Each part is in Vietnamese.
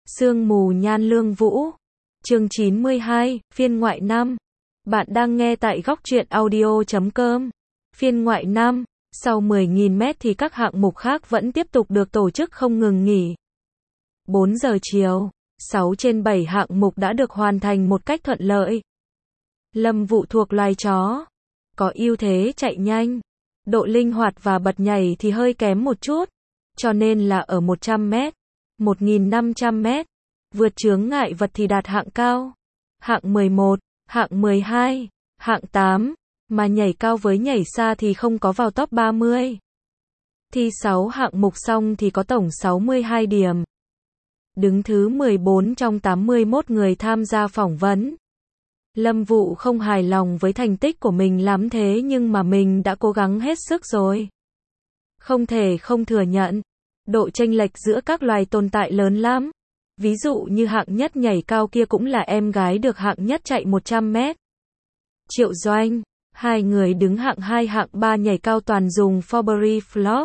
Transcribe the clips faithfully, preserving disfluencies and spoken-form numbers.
Sương mù nhan lương vũ. Chương chín mươi hai, phiên ngoại năm. Bạn đang nghe tại góc truyện audio chấm com. Phiên ngoại năm, sau mười nghìn mét thì các hạng mục khác vẫn tiếp tục được tổ chức không ngừng nghỉ. bốn giờ chiều, sáu trên bảy hạng mục đã được hoàn thành một cách thuận lợi. Lâm Vũ thuộc loài chó, có ưu thế chạy nhanh, độ linh hoạt và bật nhảy thì hơi kém một chút, cho nên là ở một trăm mét, một nghìn năm trăm mét, vượt chướng ngại vật thì đạt hạng cao, hạng mười một, hạng mười hai, hạng tám, mà nhảy cao với nhảy xa thì không có vào top ba mươi. Thi sáu hạng mục xong thì có tổng sáu mươi hai điểm. Đứng thứ mười bốn trong tám mươi mốt người tham gia phỏng vấn. Lâm Vũ không hài lòng với thành tích của mình lắm thế nhưng mà mình đã cố gắng hết sức rồi. Không thể không thừa nhận, độ chênh lệch giữa các loài tồn tại lớn lắm. Ví dụ như hạng nhất nhảy cao kia cũng là em gái được hạng nhất chạy một trăm mét. Triệu Doanh, hai người đứng hạng hai hạng ba nhảy cao toàn dùng Forbury Flop.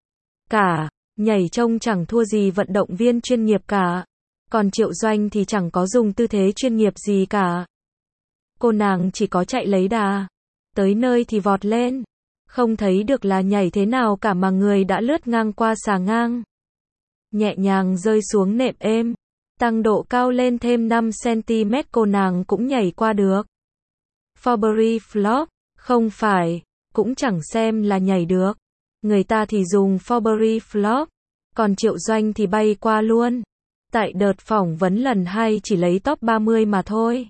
Cả, nhảy trông chẳng thua gì vận động viên chuyên nghiệp cả. Còn Triệu Doanh thì chẳng có dùng tư thế chuyên nghiệp gì cả. Cô nàng chỉ có chạy lấy đà. Tới nơi thì vọt lên. Không thấy được là nhảy thế nào cả mà người đã lướt ngang qua xà ngang. Nhẹ nhàng rơi xuống nệm êm. Tăng độ cao lên thêm năm xăng ti mét cô nàng cũng nhảy qua được. Forbury Flop, không phải, cũng chẳng xem là nhảy được. Người ta thì dùng Forbury Flop, còn Triệu Doanh thì bay qua luôn. Tại đợt phỏng vấn lần hai chỉ lấy top ba mươi mà thôi.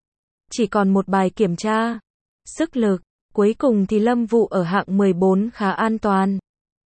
Chỉ còn một bài kiểm tra. Sức lực, cuối cùng thì Lâm Vũ ở hạng mười bốn khá an toàn.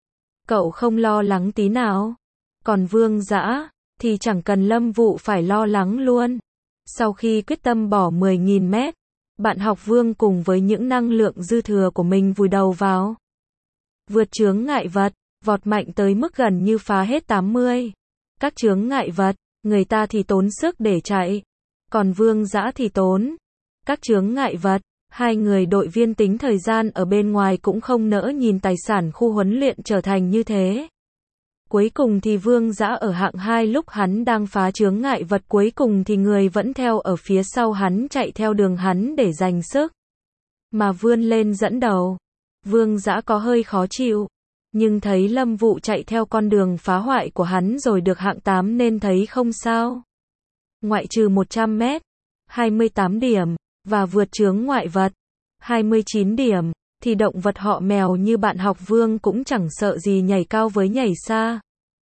Cậu không lo lắng tí nào. Còn Vương Dã thì chẳng cần Lâm Vũ phải lo lắng luôn. Sau khi quyết tâm bỏ mười nghìn mét, bạn học Vương cùng với những năng lượng dư thừa của mình vùi đầu vào. Vượt chướng ngại vật, vọt mạnh tới mức gần như phá hết tám mươi. Các chướng ngại vật, người ta thì tốn sức để chạy. Còn Vương Dã thì tốn. Các chướng ngại vật, hai người đội viên tính thời gian ở bên ngoài cũng không nỡ nhìn tài sản khu huấn luyện trở thành như thế. Cuối cùng thì Vương Dã ở hạng hai lúc hắn đang phá chướng ngại vật cuối cùng thì người vẫn theo ở phía sau hắn chạy theo đường hắn để giành sức. Mà vươn lên dẫn đầu. Vương Dã có hơi khó chịu. Nhưng thấy Lâm Vũ chạy theo con đường phá hoại của hắn rồi được hạng tám nên thấy không sao. Ngoại trừ một trăm mét, hai mươi tám điểm, và vượt chướng ngoại vật, hai mươi chín điểm. Thì động vật họ mèo như bạn học Vương cũng chẳng sợ gì nhảy cao với nhảy xa.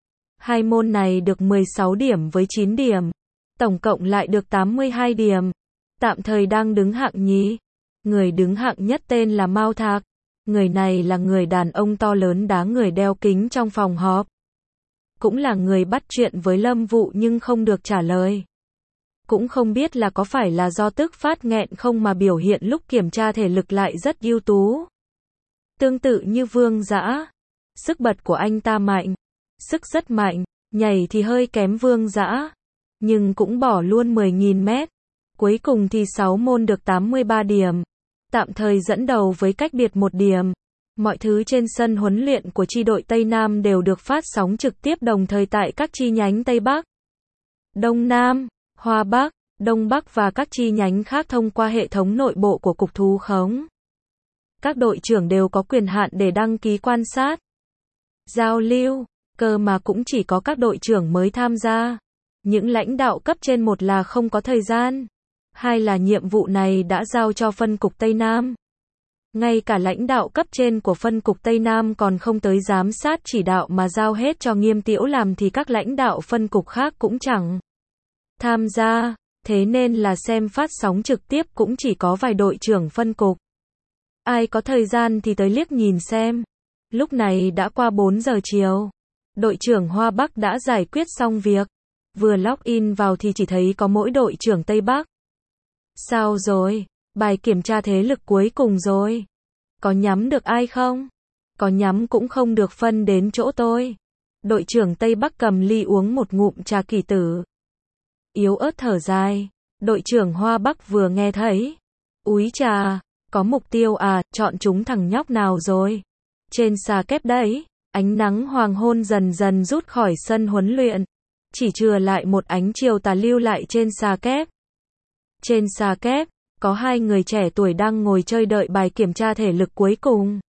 Hai môn này được mười sáu điểm với chín điểm. Tổng cộng lại được tám mươi hai điểm. Tạm thời đang đứng hạng nhì. Người đứng hạng nhất tên là Mao Thạc. Người này là người đàn ông to lớn đá người đeo kính trong phòng họp. Cũng là người bắt chuyện với Lâm Vũ nhưng không được trả lời. Cũng không biết là có phải là do tức phát nghẹn không mà biểu hiện lúc kiểm tra thể lực lại rất ưu tú. Tương tự như Vương Dã, sức bật của anh ta mạnh, sức rất mạnh, nhảy thì hơi kém Vương Dã, nhưng cũng bỏ luôn mười nghìn mét. Cuối cùng thì sáu môn được tám mươi ba điểm, tạm thời dẫn đầu với cách biệt một điểm. Mọi thứ trên sân huấn luyện của chi đội Tây Nam đều được phát sóng trực tiếp đồng thời tại các chi nhánh Tây Bắc, Đông Nam, Hoa Bắc, Đông Bắc và các chi nhánh khác thông qua hệ thống nội bộ của Cục Thú Khống. Các đội trưởng đều có quyền hạn để đăng ký quan sát, giao lưu, cơ mà cũng chỉ có các đội trưởng mới tham gia. Những lãnh đạo cấp trên một là không có thời gian, hai là nhiệm vụ này đã giao cho phân cục Tây Nam. Ngay cả lãnh đạo cấp trên của phân cục Tây Nam còn không tới giám sát chỉ đạo mà giao hết cho Nghiêm Tiễu làm thì các lãnh đạo phân cục khác cũng chẳng tham gia, thế nên là xem phát sóng trực tiếp cũng chỉ có vài đội trưởng phân cục. Ai có thời gian thì tới liếc nhìn xem. Lúc này đã qua bốn giờ chiều. Đội trưởng Hoa Bắc đã giải quyết xong việc. Vừa login vào thì chỉ thấy có mỗi đội trưởng Tây Bắc. Sao rồi? Bài kiểm tra thế lực cuối cùng rồi. Có nhắm được ai không? Có nhắm cũng không được phân đến chỗ tôi. Đội trưởng Tây Bắc cầm ly uống một ngụm trà kỳ tử. Yếu ớt thở dài. Đội trưởng Hoa Bắc vừa nghe thấy. Úi trà, có mục tiêu à, chọn chúng thằng nhóc nào rồi? Trên xà kép đấy, ánh nắng hoàng hôn dần dần rút khỏi sân huấn luyện. chỉ chừa lại một ánh chiều tà lưu lại trên xà kép. Trên xà kép, có hai người trẻ tuổi đang ngồi chơi đợi bài kiểm tra thể lực cuối cùng.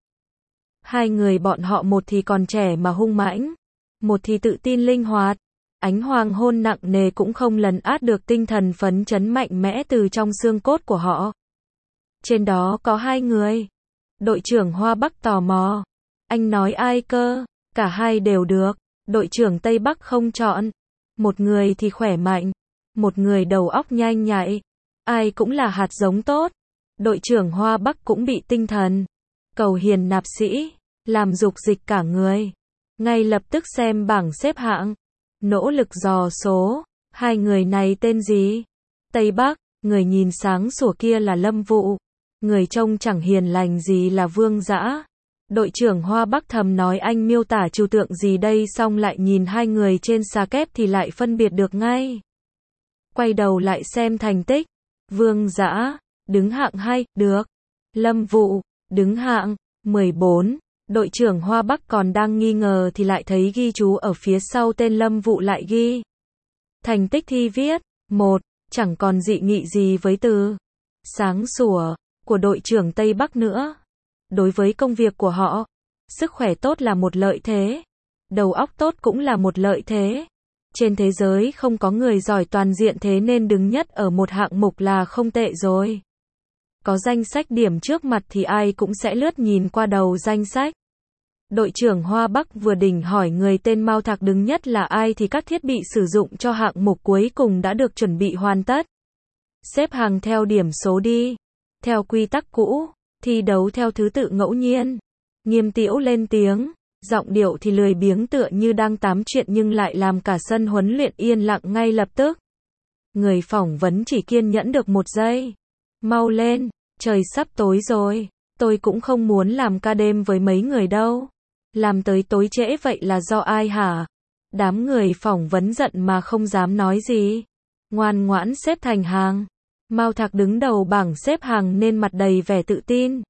Hai người bọn họ một thì còn trẻ mà hung mãnh, một thì tự tin linh hoạt. Ánh hoàng hôn nặng nề cũng không lấn át được tinh thần phấn chấn mạnh mẽ từ trong xương cốt của họ. Trên đó có hai người. Đội trưởng Hoa Bắc tò mò. Anh nói ai cơ? Cả hai đều được. Đội trưởng Tây Bắc không chọn. Một người thì khỏe mạnh, một người đầu óc nhanh nhạy. Ai cũng là hạt giống tốt. Đội trưởng Hoa Bắc cũng bị tinh thần cầu hiền nạp sĩ làm dục dịch cả người. Ngay lập tức xem bảng xếp hạng, nỗ lực dò số. Hai người này tên gì? Tây Bắc, người nhìn sáng sủa kia là Lâm Vụ, người trông chẳng hiền lành gì là Vương Dã. Đội trưởng Hoa Bắc thầm nói anh miêu tả trừu tượng gì đây, xong lại nhìn hai người trên xà kép thì lại phân biệt được ngay. Quay đầu lại xem thành tích. Vương Dã đứng hạng hai, được. Lâm Vụ đứng hạng mười bốn. Đội trưởng Hoa Bắc còn đang nghi ngờ thì lại thấy ghi chú ở phía sau tên Lâm Vụ lại ghi. Thành tích thi viết, một, chẳng còn dị nghị gì với từ sáng sủa của đội trưởng Tây Bắc nữa. Đối với công việc của họ, sức khỏe tốt là một lợi thế, đầu óc tốt cũng là một lợi thế. Trên thế giới không có người giỏi toàn diện, thế nên đứng nhất ở một hạng mục là không tệ rồi. Có danh sách điểm trước mặt thì ai cũng sẽ lướt nhìn qua đầu danh sách. Đội trưởng Hoa Bắc vừa định hỏi người tên Mao Thạc đứng nhất là ai thì các thiết bị sử dụng cho hạng mục cuối cùng đã được chuẩn bị hoàn tất. Xếp hàng theo điểm số đi. Theo quy tắc cũ, thi đấu theo thứ tự ngẫu nhiên. Nghiêm Tĩu lên tiếng, giọng điệu thì lười biếng tựa như đang tám chuyện nhưng lại làm cả sân huấn luyện yên lặng ngay lập tức. Người phỏng vấn chỉ kiên nhẫn được một giây. Mau lên, trời sắp tối rồi. Tôi cũng không muốn làm ca đêm với mấy người đâu. Làm tới tối trễ vậy là do ai hả? Đám người phỏng vấn giận mà không dám nói gì. Ngoan ngoãn xếp thành hàng. Mao Thạc đứng đầu bảng xếp hàng nên mặt đầy vẻ tự tin.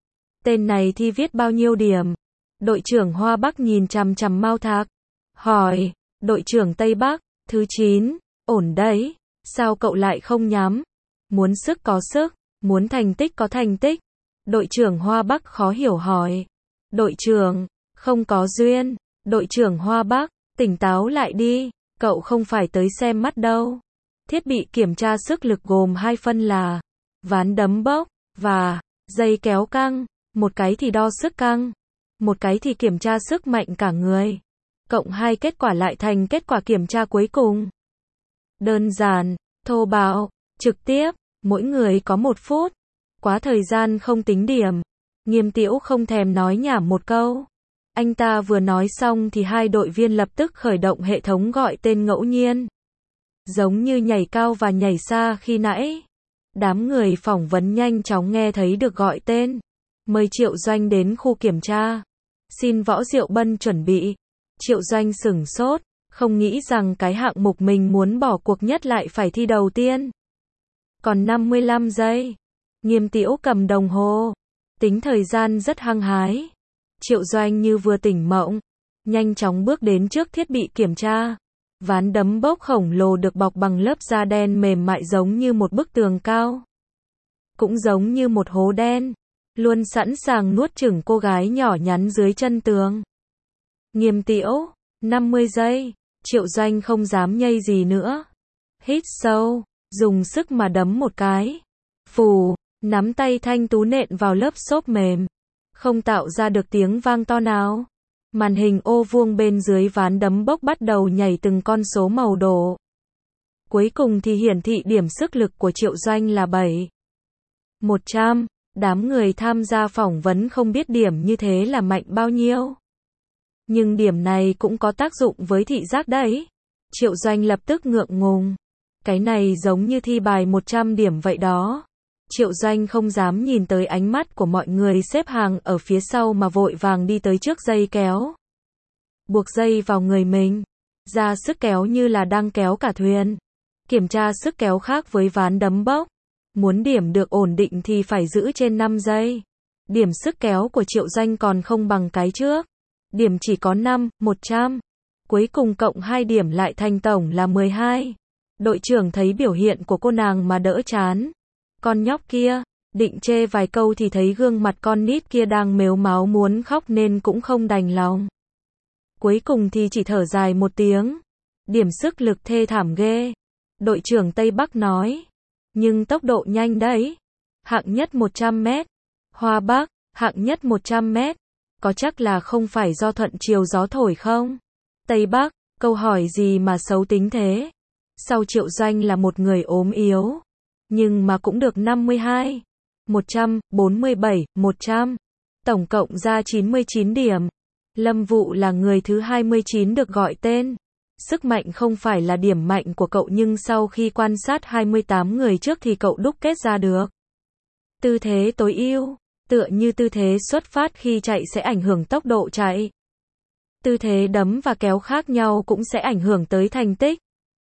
Tên này thi viết bao nhiêu điểm? Đội trưởng Hoa Bắc nhìn chằm chằm Mao Thạc. Hỏi, đội trưởng Tây Bắc, thứ chín, ổn đấy. Sao cậu lại không nhắm? Muốn sức có sức, muốn thành tích có thành tích. Đội trưởng Hoa Bắc khó hiểu hỏi. Đội trưởng, không có duyên. Đội trưởng Hoa Bắc, tỉnh táo lại đi, cậu không phải tới xem mắt đâu. Thiết bị kiểm tra sức lực gồm hai phân là ván đấm bốc và dây kéo căng, một cái thì đo sức căng, một cái thì kiểm tra sức mạnh cả người. Cộng hai kết quả lại thành kết quả kiểm tra cuối cùng. Đơn giản, thô bạo, trực tiếp, mỗi người có một phút. Quá thời gian không tính điểm. Nghiêm Tĩu không thèm nói nhảm một câu. Anh ta vừa nói xong thì hai đội viên lập tức khởi động hệ thống gọi tên ngẫu nhiên. Giống như nhảy cao và nhảy xa khi nãy. Đám người phỏng vấn nhanh chóng nghe thấy được gọi tên. Mời Triệu Doanh đến khu kiểm tra. Xin Võ Diệu Bân chuẩn bị. Triệu Doanh sửng sốt, không nghĩ rằng cái hạng mục mình muốn bỏ cuộc nhất lại phải thi đầu tiên. Còn năm mươi lăm giây. Nghiêm Tĩu cầm đồng hồ, tính thời gian rất hăng hái. Triệu Doanh như vừa tỉnh mộng, nhanh chóng bước đến trước thiết bị kiểm tra. Ván đấm bốc khổng lồ được bọc bằng lớp da đen mềm mại giống như một bức tường cao. Cũng giống như một hố đen, luôn sẵn sàng nuốt chửng cô gái nhỏ nhắn dưới chân tường. Nghiêm Tĩu, năm mươi giây, Triệu Doanh không dám nhây gì nữa. Hít sâu, dùng sức mà đấm một cái. Phù, nắm tay thanh tú nện vào lớp xốp mềm. Không tạo ra được tiếng vang to nào. Màn hình ô vuông bên dưới ván đấm bốc bắt đầu nhảy từng con số màu đỏ. Cuối cùng thì hiển thị điểm sức lực của Triệu Doanh là bảy. một trăm. Đám người tham gia phỏng vấn không biết điểm như thế là mạnh bao nhiêu. Nhưng điểm này cũng có tác dụng với thị giác đấy. Triệu Doanh lập tức ngượng ngùng. Cái này giống như thi bài một trăm điểm vậy đó. Triệu Doanh không dám nhìn tới ánh mắt của mọi người xếp hàng ở phía sau mà vội vàng đi tới trước dây kéo. Buộc dây vào người mình. Ra sức kéo như là đang kéo cả thuyền. Kiểm tra sức kéo khác với ván đấm bốc. Muốn điểm được ổn định thì phải giữ trên năm giây. Điểm sức kéo của Triệu Doanh còn không bằng cái trước. Điểm chỉ có năm, một trăm. Cuối cùng cộng hai điểm lại thành tổng là mười hai. Đội trưởng thấy biểu hiện của cô nàng mà đỡ chán. Con nhóc kia, định chê vài câu thì thấy gương mặt con nít kia đang mếu máo muốn khóc nên cũng không đành lòng. Cuối cùng thì chỉ thở dài một tiếng. Điểm sức lực thê thảm ghê. Đội trưởng Tây Bắc nói. Nhưng tốc độ nhanh đấy. Hạng nhất một trăm mét. Hoa Bắc, hạng nhất một trăm mét. Có chắc là không phải do thuận chiều gió thổi không? Tây Bắc, câu hỏi gì mà xấu tính thế? Sau Triệu Doanh là một người ốm yếu. Nhưng mà cũng được năm mươi hai. một trăm bốn mươi bảy, một trăm. Tổng cộng ra chín mươi chín điểm. Lâm Vụ là người thứ hai mươi chín được gọi tên. Sức mạnh không phải là điểm mạnh của cậu nhưng sau khi quan sát hai mươi tám người trước thì cậu đúc kết ra được. Tư thế tối ưu, tựa như tư thế xuất phát khi chạy sẽ ảnh hưởng tốc độ chạy. Tư thế đấm và kéo khác nhau cũng sẽ ảnh hưởng tới thành tích.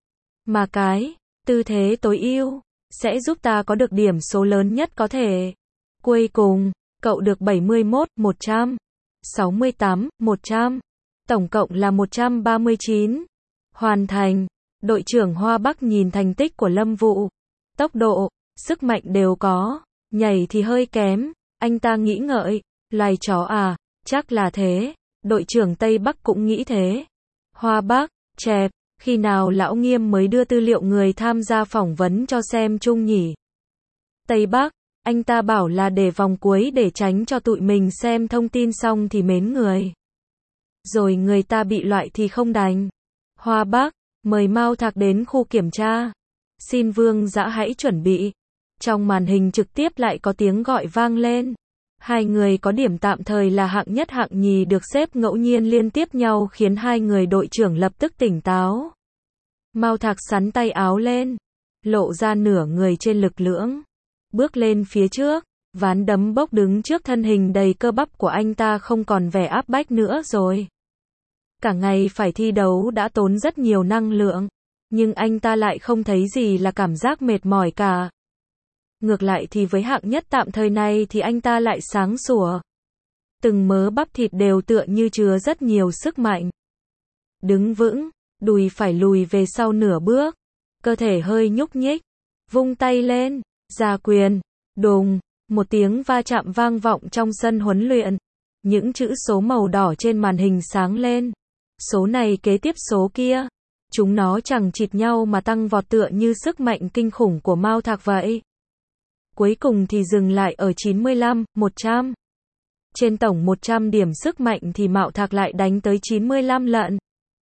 Mà cái, tư thế tối ưu, sẽ giúp ta có được điểm số lớn nhất có thể. Cuối cùng, cậu được bảy mươi mốt, một trăm, sáu mươi tám, một trăm. Tổng cộng là một trăm ba mươi chín. Hoàn thành. Đội trưởng Hoa Bắc nhìn thành tích của Lâm Vụ. Tốc độ, sức mạnh đều có. Nhảy thì hơi kém. Anh ta nghĩ ngợi. Loài chó à, chắc là thế. Đội trưởng Tây Bắc cũng nghĩ thế. Hoa Bắc, chẹp. Khi nào Lão Nghiêm mới đưa tư liệu người tham gia phỏng vấn cho xem chung nhỉ? Tây Bắc, anh ta bảo là để vòng cuối để tránh cho tụi mình xem thông tin xong thì mến người. Rồi người ta bị loại thì không đành. Hoa Bắc, mời Mao Thạc đến khu kiểm tra. Xin Vương Dã hãy chuẩn bị. Trong màn hình trực tiếp lại có tiếng gọi vang lên. Hai người có điểm tạm thời là hạng nhất hạng nhì được xếp ngẫu nhiên liên tiếp nhau khiến hai người đội trưởng lập tức tỉnh táo. Mao Thạc sắn tay áo lên, lộ ra nửa người trên lực lưỡng, bước lên phía trước, ván đấm bốc đứng trước thân hình đầy cơ bắp của anh ta không còn vẻ áp bách nữa rồi. Cả ngày phải thi đấu đã tốn rất nhiều năng lượng, nhưng anh ta lại không thấy gì là cảm giác mệt mỏi cả. Ngược lại thì với hạng nhất tạm thời này thì anh ta lại sáng sủa. Từng mớ bắp thịt đều tựa như chứa rất nhiều sức mạnh. Đứng vững, đùi phải lùi về sau nửa bước, cơ thể hơi nhúc nhích, vung tay lên, ra quyền, đùng, một tiếng va chạm vang vọng trong sân huấn luyện. Những chữ số màu đỏ trên màn hình sáng lên. Số này kế tiếp số kia. Chúng nó chẳng chịt nhau mà tăng vọt tựa như sức mạnh kinh khủng của Mao Thạc vậy. Cuối cùng thì dừng lại ở chín mươi lăm, một trăm. Trên tổng một trăm điểm sức mạnh thì Mao Thạc lại đánh tới chín mươi lăm lận.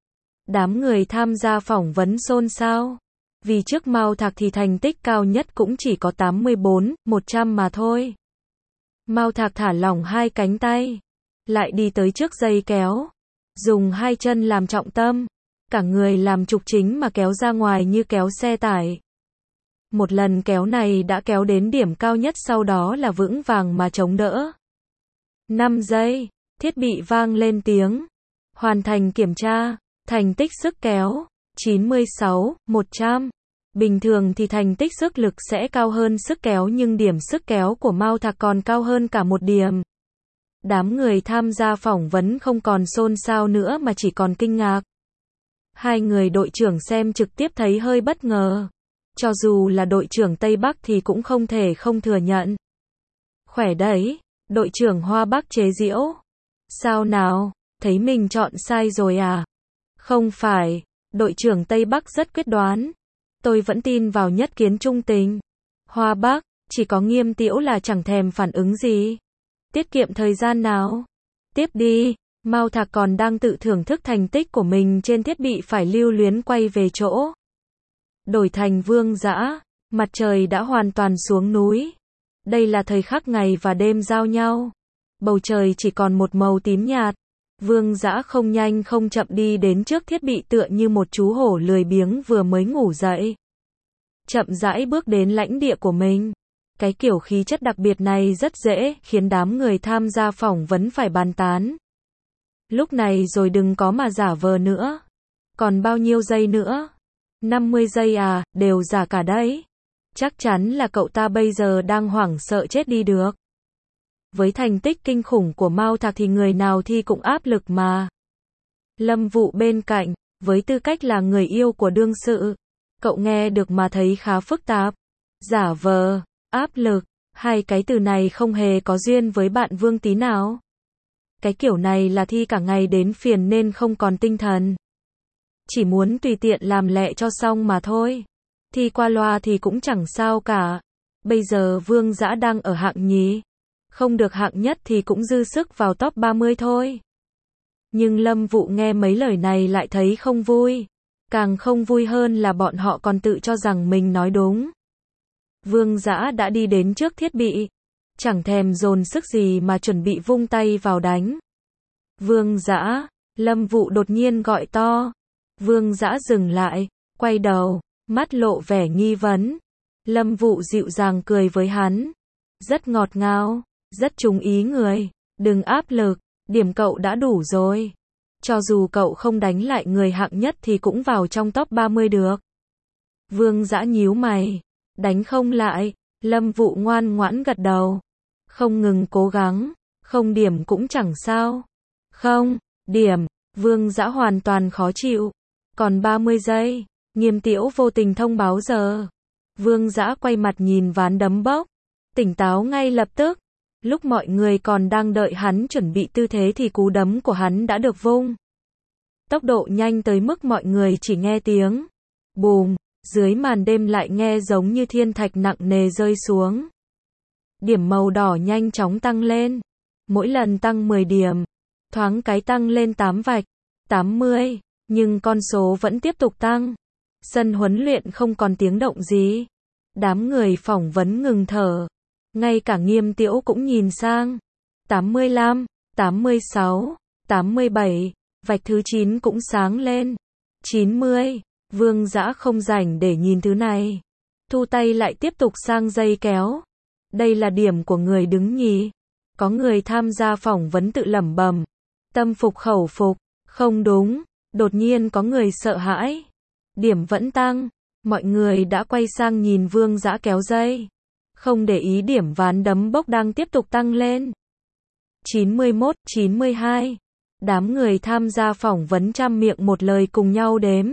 Đám người tham gia phỏng vấn xôn xao. Vì trước Mao Thạc thì thành tích cao nhất cũng chỉ có tám mươi bốn, một trăm mà thôi. Mao Thạc thả lỏng hai cánh tay. Lại đi tới trước dây kéo. Dùng hai chân làm trọng tâm. Cả người làm trục chính mà kéo ra ngoài như kéo xe tải. Một lần kéo này đã kéo đến điểm cao nhất sau đó là vững vàng mà chống đỡ. năm giây. Thiết bị vang lên tiếng. Hoàn thành kiểm tra. Thành tích sức kéo. chín mươi sáu, một trăm. Bình thường thì thành tích sức lực sẽ cao hơn sức kéo nhưng điểm sức kéo của Mao Thạc còn cao hơn cả một điểm. Đám người tham gia phỏng vấn không còn xôn xao nữa mà chỉ còn kinh ngạc. Hai người đội trưởng xem trực tiếp thấy hơi bất ngờ. Cho dù là đội trưởng Tây Bắc thì cũng không thể không thừa nhận. Khỏe đấy, đội trưởng Hoa Bắc chế giễu. Sao nào, thấy mình chọn sai rồi à? Không phải, đội trưởng Tây Bắc rất quyết đoán. Tôi vẫn tin vào nhất kiến trung tình. Hoa Bắc, chỉ có Nghiêm Tiễu là chẳng thèm phản ứng gì. Tiết kiệm thời gian nào? Tiếp đi, Mao Thạc còn đang tự thưởng thức thành tích của mình trên thiết bị phải lưu luyến quay về chỗ. Đổi thành Vương Dã, mặt trời đã hoàn toàn xuống núi. Đây là thời khắc ngày và đêm giao nhau. Bầu trời chỉ còn một màu tím nhạt. Vương Dã không nhanh không chậm đi đến trước thiết bị tựa như một chú hổ lười biếng vừa mới ngủ dậy. Chậm rãi bước đến lãnh địa của mình. Cái kiểu khí chất đặc biệt này rất dễ khiến đám người tham gia phỏng vấn phải bàn tán. Lúc này rồi đừng có mà giả vờ nữa. Còn bao nhiêu giây nữa? năm mươi giây à, đều giả cả đấy. Chắc chắn là cậu ta bây giờ đang hoảng sợ chết đi được. Với thành tích kinh khủng của Mao Thạc thì người nào thi cũng áp lực mà. Lâm Vũ bên cạnh, với tư cách là người yêu của đương sự, cậu nghe được mà thấy khá phức tạp. Giả vờ, áp lực, hai cái từ này không hề có duyên với bạn Vương tí nào. Cái kiểu này là thi cả ngày đến phiền nên không còn tinh thần. Chỉ muốn tùy tiện làm lẹ cho xong mà thôi. Thi qua loa thì cũng chẳng sao cả. Bây giờ Vương Dã đang ở hạng nhì. Không được hạng nhất thì cũng dư sức vào top ba mươi thôi. Nhưng Lâm Vũ nghe mấy lời này lại thấy không vui. Càng không vui hơn là bọn họ còn tự cho rằng mình nói đúng. Vương Dã đã đi đến trước thiết bị. Chẳng thèm dồn sức gì mà chuẩn bị vung tay vào đánh. Vương Dã, Lâm Vũ đột nhiên gọi to. Vương Dã dừng lại, quay đầu, mắt lộ vẻ nghi vấn. Lâm Vũ dịu dàng cười với hắn. Rất ngọt ngào, rất trúng ý người. Đừng áp lực, điểm cậu đã đủ rồi. Cho dù cậu không đánh lại người hạng nhất thì cũng vào trong top ba mươi được. Vương Dã nhíu mày. Đánh không lại, Lâm Vũ ngoan ngoãn gật đầu. Không ngừng cố gắng, không điểm cũng chẳng sao. Không, điểm, Vương Dã hoàn toàn khó chịu. Còn ba mươi giây, Nghiêm Tiễu vô tình thông báo giờ. Vương Dã quay mặt nhìn ván đấm bốc. Tỉnh táo ngay lập tức. Lúc mọi người còn đang đợi hắn chuẩn bị tư thế thì cú đấm của hắn đã được vung. Tốc độ nhanh tới mức mọi người chỉ nghe tiếng bùm, dưới màn đêm lại nghe giống như thiên thạch nặng nề rơi xuống. Điểm màu đỏ nhanh chóng tăng lên. Mỗi lần tăng mười điểm. Thoáng cái tăng lên tám vạch, tám mươi, nhưng con số vẫn tiếp tục tăng. Sân huấn luyện không còn tiếng động gì. Đám người phỏng vấn ngừng thở. Ngay cả Nghiêm Tiễu cũng nhìn sang. tám mươi lăm, tám mươi sáu, tám mươi bảy, vạch thứ chín cũng sáng lên. chín mươi, Vương Dã không rảnh để nhìn thứ này. Thu tay lại tiếp tục sang dây kéo. Đây là điểm của người đứng nhì. Có người tham gia phỏng vấn tự lẩm bẩm. Tâm phục khẩu phục, không đúng, đột nhiên có người sợ hãi. Điểm vẫn tăng, mọi người đã quay sang nhìn Vương Dã kéo dây. Không để ý điểm ván đấm bốc đang tiếp tục tăng lên. chín mươi mốt, chín mươi hai. Đám người tham gia phỏng vấn trăm miệng một lời cùng nhau đếm.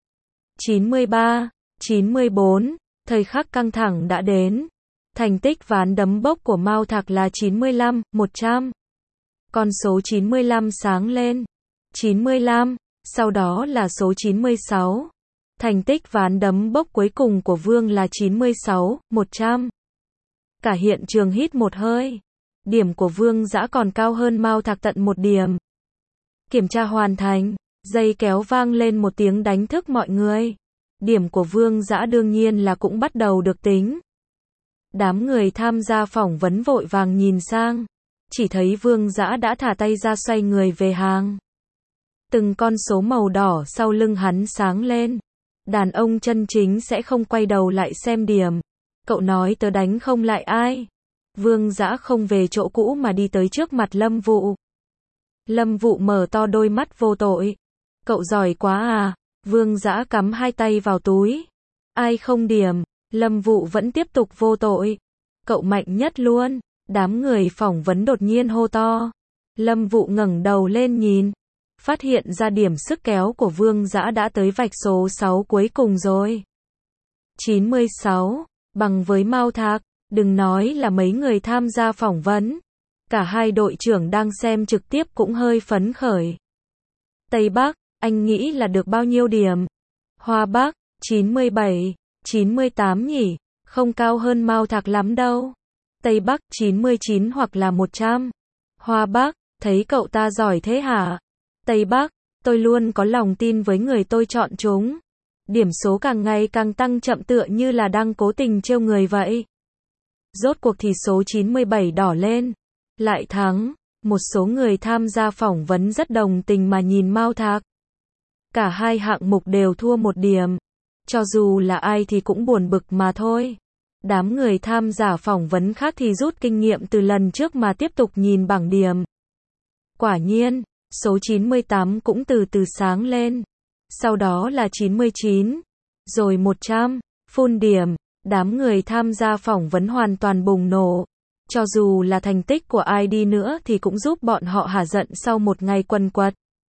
chín mươi ba, chín mươi bốn, thời khắc căng thẳng đã đến. Thành tích ván đấm bốc của Mao Thạc là chín mươi lăm, một trăm. Con số chín mươi lăm sáng lên. chín mươi lăm, sau đó là số chín mươi sáu. Thành tích ván đấm bốc cuối cùng của Vương là chín mươi sáu, một trăm. Cả hiện trường hít một hơi. Điểm của Vương Dã còn cao hơn Mao Thạc tận một điểm. Kiểm tra hoàn thành, dây kéo vang lên một tiếng đánh thức mọi người. Điểm của Vương Dã đương nhiên là cũng bắt đầu được tính. Đám người tham gia phỏng vấn vội vàng nhìn sang. Chỉ thấy Vương Dã đã thả tay ra xoay người về hàng. Từng con số màu đỏ sau lưng hắn sáng lên. Đàn ông chân chính sẽ không quay đầu lại xem điểm. Cậu nói tớ đánh không lại ai. Vương Dã không về chỗ cũ mà đi tới trước mặt Lâm Vũ. Lâm Vũ mở to đôi mắt vô tội. Cậu giỏi quá à. Vương Dã cắm hai tay vào túi. Ai không điểm. Lâm Vũ vẫn tiếp tục vô tội. Cậu mạnh nhất luôn. Đám người phỏng vấn đột nhiên hô to. Lâm Vũ ngẩng đầu lên nhìn. Phát hiện ra điểm sức kéo của Vương Dã đã tới vạch số sáu cuối cùng rồi. chín mươi sáu, bằng với Mao Thạc. Đừng nói là mấy người tham gia phỏng vấn. Cả hai đội trưởng đang xem trực tiếp cũng hơi phấn khởi. Tây Bắc, anh nghĩ là được bao nhiêu điểm? Hoa Bắc, chín mươi bảy, chín mươi tám nhỉ? Không cao hơn Mao Thạc lắm đâu. Tây Bắc, chín mươi chín hoặc là một trăm. Hoa Bắc, thấy cậu ta giỏi thế hả? Tây Bắc, tôi luôn có lòng tin với người tôi chọn chúng. Điểm số càng ngày càng tăng chậm tựa như là đang cố tình trêu người vậy. Rốt cuộc thì số chín mươi bảy đỏ lên. Lại thắng. Một số người tham gia phỏng vấn rất đồng tình mà nhìn Mao Thạc. Cả hai hạng mục đều thua một điểm. Cho dù là ai thì cũng buồn bực mà thôi. Đám người tham gia phỏng vấn khác thì rút kinh nghiệm từ lần trước mà tiếp tục nhìn bảng điểm. Quả nhiên, số chín mươi tám cũng từ từ sáng lên. Sau đó là chín mươi chín. Rồi một trăm. Phun điểm. Đám người tham gia phỏng vấn hoàn toàn bùng nổ. Cho dù là thành tích của ai đi nữa thì cũng giúp bọn họ hả giận sau một ngày quần quật.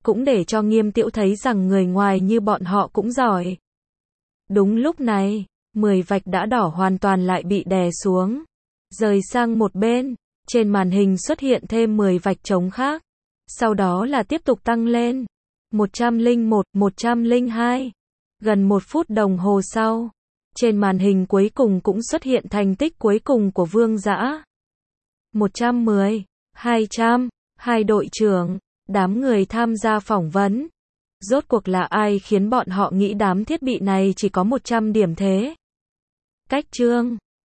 cũng để cho Nghiêm Tĩu thấy rằng người ngoài như bọn họ cũng giỏi. Đúng lúc này, mười vạch đã đỏ hoàn toàn lại bị đè xuống, rời sang một bên, trên màn hình xuất hiện thêm mười vạch trống khác, sau đó là tiếp tục tăng lên, một trăm lẻ một, một trăm lẻ hai, gần một phút đồng hồ sau, trên màn hình cuối cùng cũng xuất hiện thành tích cuối cùng của Vương Dã. một trăm mười, hai trăm, hai đội trưởng, đám người tham gia phỏng vấn. Rốt cuộc là ai khiến bọn họ nghĩ đám thiết bị này chỉ có một trăm điểm thế? Cách chương